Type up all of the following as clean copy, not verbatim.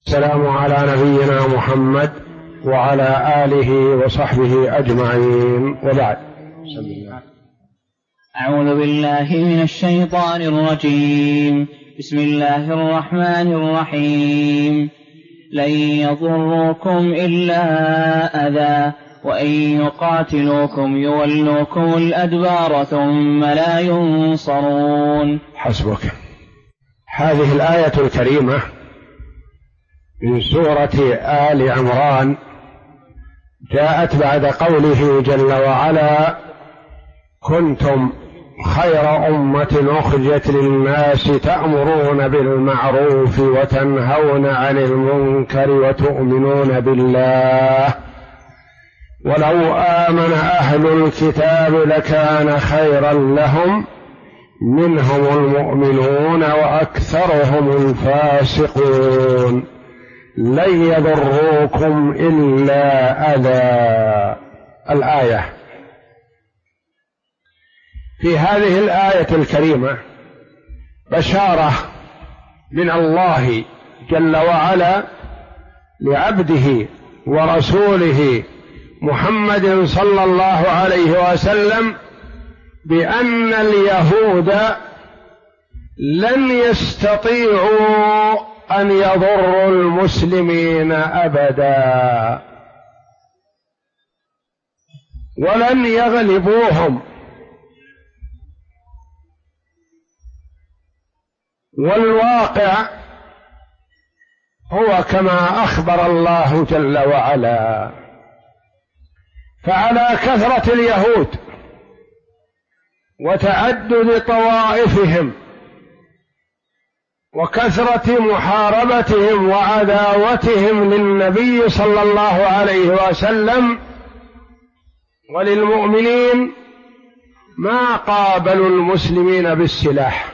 السلام على نبينا محمد وعلى آله وصحبه أجمعين، وبعد. أعوذ بالله من الشيطان الرجيم. بسم الله الرحمن الرحيم. لن يضروكم إلا أذى وإن يقاتلوكم يولوكم الأدبار ثم لا ينصرون. حسبك. هذه الآية الكريمة من سورة آل عمران جاءت بعد قوله جل وعلا: كنتم خير أمة أخرجت للناس تأمرون بالمعروف وتنهون عن المنكر وتؤمنون بالله ولو آمن أهل الكتاب لكان خيرا لهم منهم المؤمنون وأكثرهم الفاسقون لن يضروكم إلا أذى. الآية. في هذه الآية الكريمة بشارة من الله جل وعلا لعبده ورسوله محمد صلى الله عليه وسلم بأن اليهود لن يستطيعوا أن يضروا المسلمين أبدا ولن يغلبوهم، والواقع هو كما أخبر الله جل وعلا. فعلى كثرة اليهود وتعدد طوائفهم وكثرة محاربتهم وعداوتهم للنبي صلى الله عليه وسلم وللمؤمنين ما قابلوا المسلمين بالسلاح،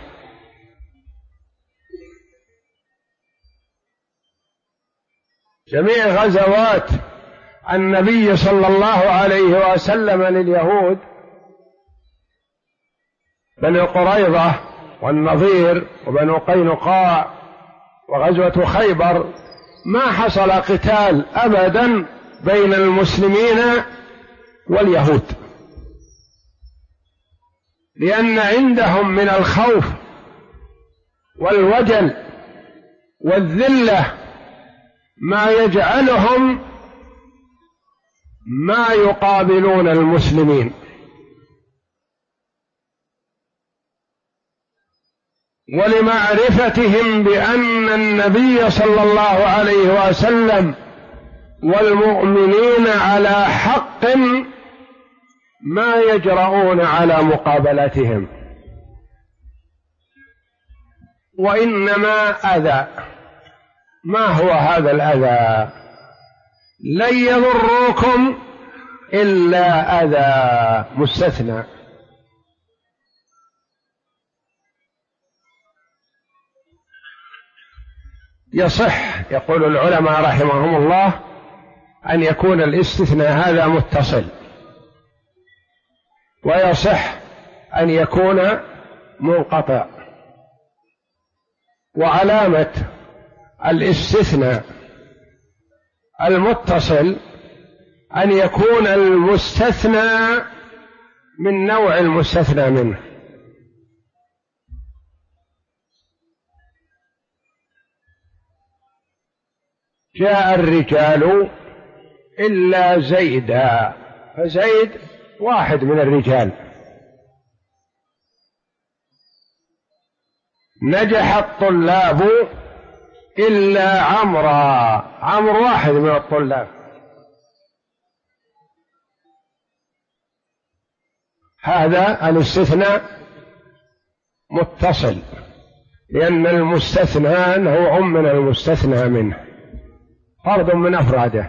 جميع غزوات النبي صلى الله عليه وسلم لليهود، بني قريظة والنظير وبنو قينقاع وغزوة خيبر، ما حصل قتال أبدا بين المسلمين واليهود، لأن عندهم من الخوف والوجل والذلة ما يجعلهم ما يقابلون المسلمين. ولمعرفتهم بأن النبي صلى الله عليه وسلم والمؤمنين على حق ما يجرؤون على مقابلتهم، وإنما أذى. ما هو هذا الأذى؟ لن يضروكم إلا أذى، مستثنى. يصح، يقول العلماء رحمهم الله، أن يكون الاستثناء هذا متصل، ويصح أن يكون منقطع. وعلامة الاستثناء المتصل أن يكون المستثنى من نوع المستثنى منه. جاء الرجال إلا زيدا، فزيد واحد من الرجال. نجح الطلاب إلا عمرا، عمرو واحد من الطلاب. هذا الاستثناء متصل، لأن المستثنى نوع من المستثنى منه، فرد من أفراده.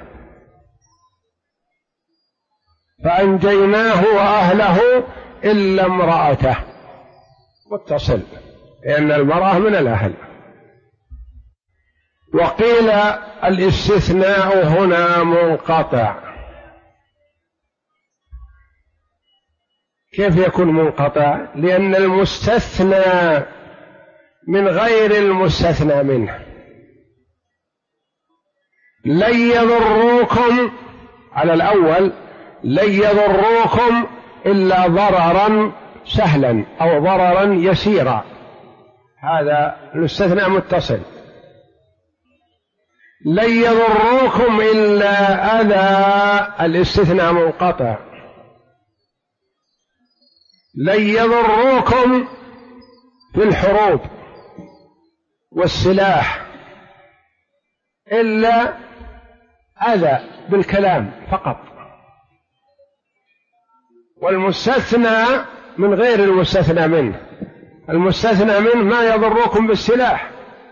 فأنجيناه وأهله إلا امرأته، متصل، لأن المرأة من الأهل. وقيل الاستثناء هنا منقطع. كيف يكون منقطع؟ لأن المستثنى من غير المستثنى منه، لن يضروكم على الأول لن يضروكم إلا ضررا سهلا أو ضررا يسيرا، هذا الاستثناء متصل. لن يضروكم إلا أذى الاستثناء منقطع. لن يضروكم في الحروب والسلاح إلا أذى بالكلام فقط، والمستثنى من غير المستثنى منه. المستثنى منه ما يضركم بالسلاح،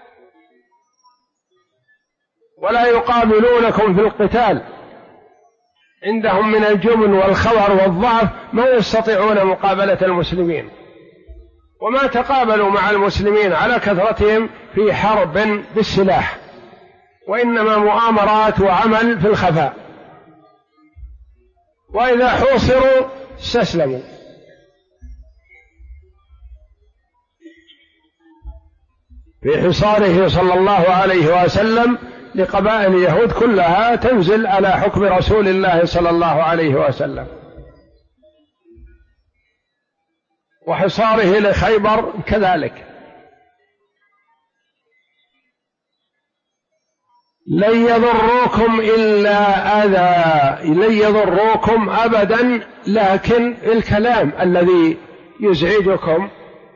ولا يقابلونكم في القتال، عندهم من الجبن والخور والضعف ما يستطيعون مقابلة المسلمين، وما تقابلوا مع المسلمين على كثرتهم في حرب بالسلاح، وإنما مؤامرات وعمل في الخفاء، وإذا حوصروا استسلموا. في حصاره صلى الله عليه وسلم لقبائل اليهود كلها تنزل على حكم رسول الله صلى الله عليه وسلم، وحصاره لخيبر كذلك. لن يضروكم إلا أذى، لن يضروكم أبدا، لكن الكلام الذي يزعجكم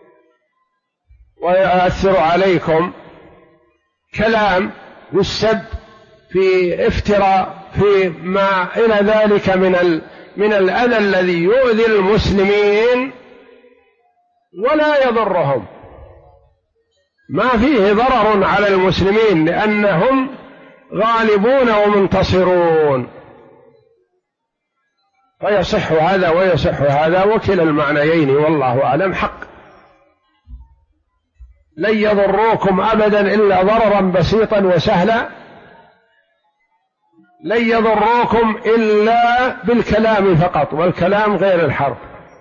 ويؤثر عليكم، كلام بالسب، في افتراء، في ما إلى ذلك من الأذى الذي يؤذي المسلمين ولا يضرهم، ما فيه ضرر على المسلمين لأنهم غالبون ومنتصرون، فيصح هذا ويصح هذا، وكلا المعنيين والله أعلم حق. لن يضروكم أبدا إلا ضررا بسيطا وسهلا، لن يضروكم إلا بالكلام فقط، والكلام غير الحرب.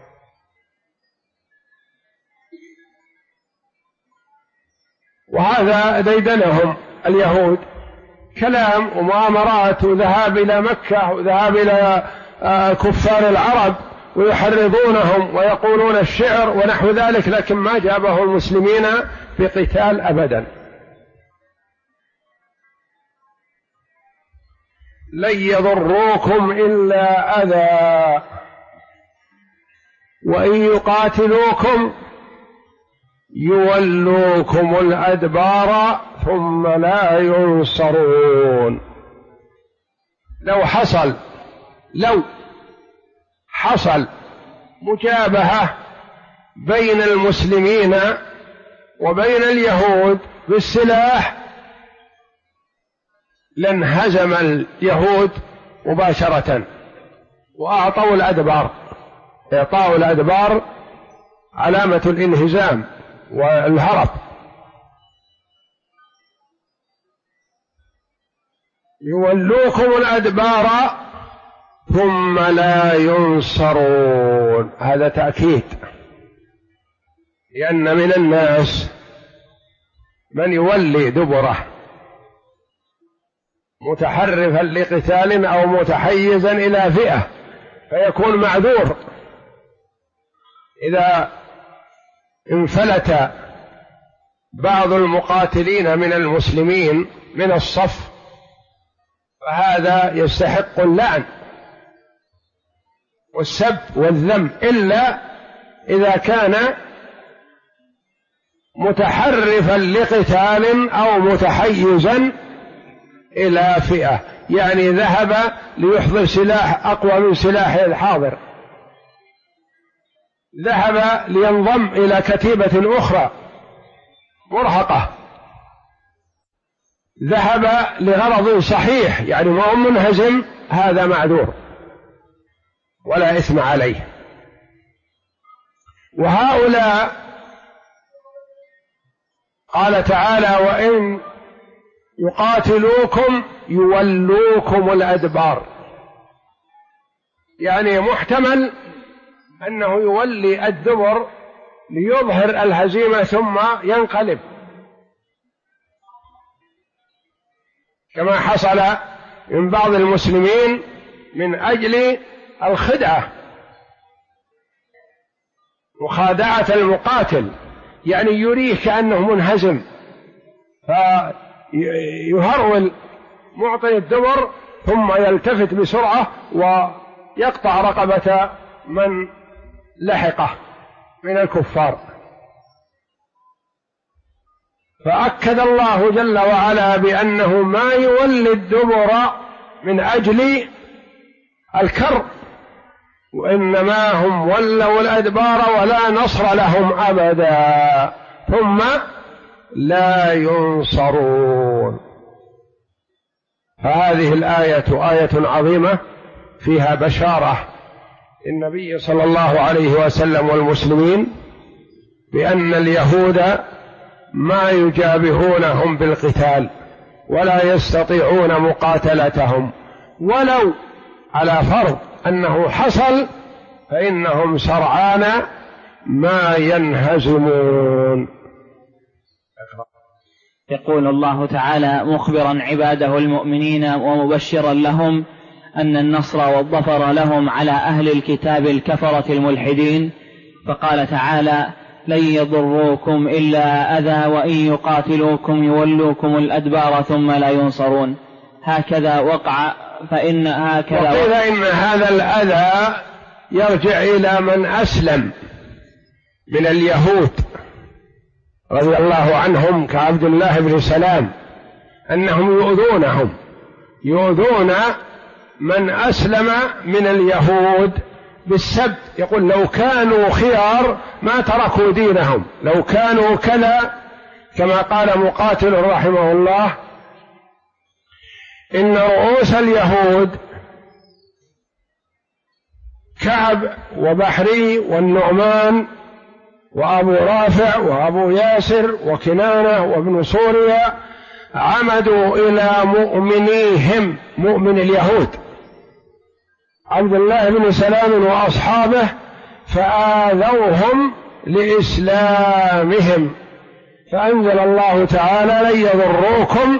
وهذا ديدنهم اليهود، كلام ومؤامرات وذهاب إلى مكة وذهاب إلى كفار العرب ويحرضونهم ويقولون الشعر ونحو ذلك، لكن ما جابه المسلمين بقتال أبدا. لن يضروكم إلا أذى وإن يقاتلوكم يولوكم الأدبار ثم لا ينصرون. لو حصل مجابهة بين المسلمين وبين اليهود بالسلاح لانهزم اليهود مباشرة وأعطوا الأدبار. إعطاء الأدبار علامة الانهزام والهرب. يولوكم الأدبار ثم لا ينصرون، هذا تأكيد، لأن من الناس من يولي دبره متحرفا لقتال أو متحيزا إلى فئة فيكون معذور. إذا انفلت بعض المقاتلين من المسلمين من الصف فهذا يستحق اللعن والسب والذم، إلا إذا كان متحرفا لقتال أو متحيزا إلى فئة، يعني ذهب ليحضر سلاح أقوى من سلاحه الحاضر، ذهب لينضم إلى كتيبة أخرى مرهقة، ذهب لغرض صحيح يعني ما هو منهزم، هذا معذور ولا إثم عليه. وهؤلاء قال تعالى وإن يقاتلوكم يولوكم الأدبار، يعني محتمل أنه يولي الدبر ليظهر الهزيمة ثم ينقلب، كما حصل من بعض المسلمين من أجل الخدعة، مخادعة المقاتل، يعني يريه كأنه منهزم فيهرول معطي الدبر ثم يلتفت بسرعة ويقطع رقبة من لحقه من الكفار. فأكد الله جل وعلا بأنه ما يولي الدبر من أجل الكر، وإنما هم ولوا الأدبار ولا نصر لهم أبدا ثم لا ينصرون. فهذه الآية آية عظيمة فيها بشارة النبي صلى الله عليه وسلم والمسلمين بأن اليهود ما يجابهونهم بالقتال ولا يستطيعون مقاتلتهم، ولو على فرض أنه حصل فإنهم سرعان ما ينهزمون. يقول الله تعالى مخبرا عباده المؤمنين ومبشرا لهم أن النصر والظفر لهم على أهل الكتاب الكفرة الملحدين، فقال تعالى لن يضروكم إلا أذى وإن يقاتلوكم يولوكم الأدبار ثم لا ينصرون. هكذا وقع فإن هكذا وقيل إن هذا الأذى يرجع إلى من أسلم من اليهود رضي الله عنهم كعبد الله بن سلام، أنهم يؤذون من أسلم من اليهود بالسب، يقول لو كانوا خيار ما تركوا دينهم، لو كانوا كذا، كما قال مقاتل رحمه الله إن رؤوس اليهود كعب وبحري والنعمان وأبو رافع وأبو ياسر وكنانة وابن سوريا عمدوا إلى مؤمنيهم، مؤمن اليهود عبد الله بن سلام وأصحابه، فآذوهم لإسلامهم، فأنزل الله تعالى لن يضروكم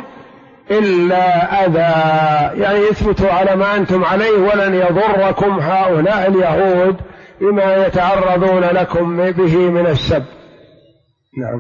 إلا أذى، يعني يثبتوا على ما أنتم عليه ولن يضركم هؤلاء اليهود بما يتعرضون لكم به من السب. نعم.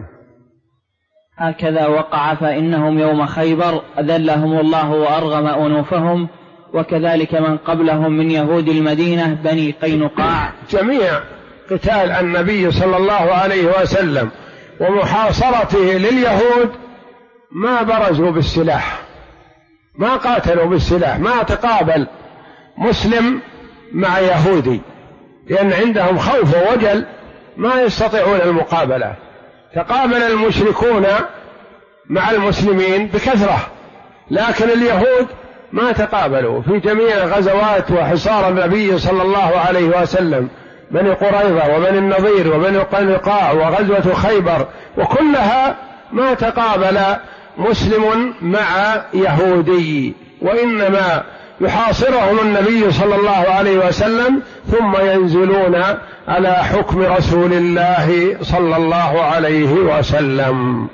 هكذا وقع فإنهم يوم خيبر أذلهم الله وأرغم أنوفهم، وكذلك من قبلهم من يهود المدينة بني قينقاع. جميع قتال النبي صلى الله عليه وسلم ومحاصرته لليهود ما برزوا بالسلاح، ما قاتلوا بالسلاح، ما تقابل مسلم مع يهودي، لأن عندهم خوف ووجل ما يستطيعون المقابلة. تقابل المشركون مع المسلمين بكثرة، لكن اليهود ما تقابلوا في جميع غزوات وحصار النبي صلى الله عليه وسلم، بني قريظة وبني النضير وبني قينقاع وغزوة خيبر، وكلها ما تقابل مسلم مع يهودي، وإنما يحاصرهم النبي صلى الله عليه وسلم ثم ينزلون على حكم رسول الله صلى الله عليه وسلم.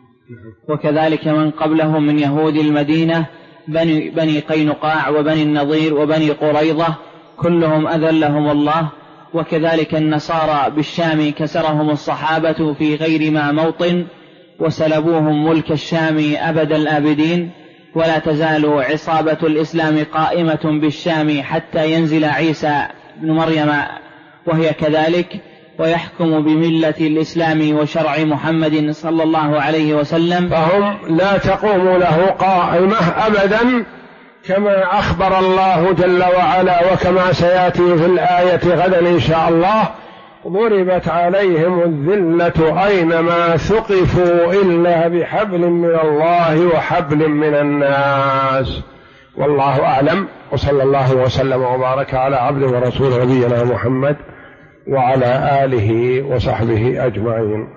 وكذلك من قبلهم من يهود المدينة بني قينقاع وبني النضير وبني قريظة كلهم أذلهم الله. وكذلك النصارى بالشام كسرهم الصحابة في غير ما موطن وسلبوهم ملك الشام أبد الآبدين، ولا تزال عصابة الإسلام قائمة بالشام حتى ينزل عيسى بن مريم وهي كذلك، ويحكم بملة الإسلام وشرع محمد صلى الله عليه وسلم، فهم لا تقوم له قائمة أبدا، كما أخبر الله جل وعلا وكما سيأتي في الآية غدا إن شاء الله: ضربت عليهم الذلة أينما ثقفوا إلا بحبل من الله وحبل من الناس. والله أعلم، وصلى الله وسلم وبارك على عبده ورسوله نبينا محمد وعلى آله وصحبه أجمعين.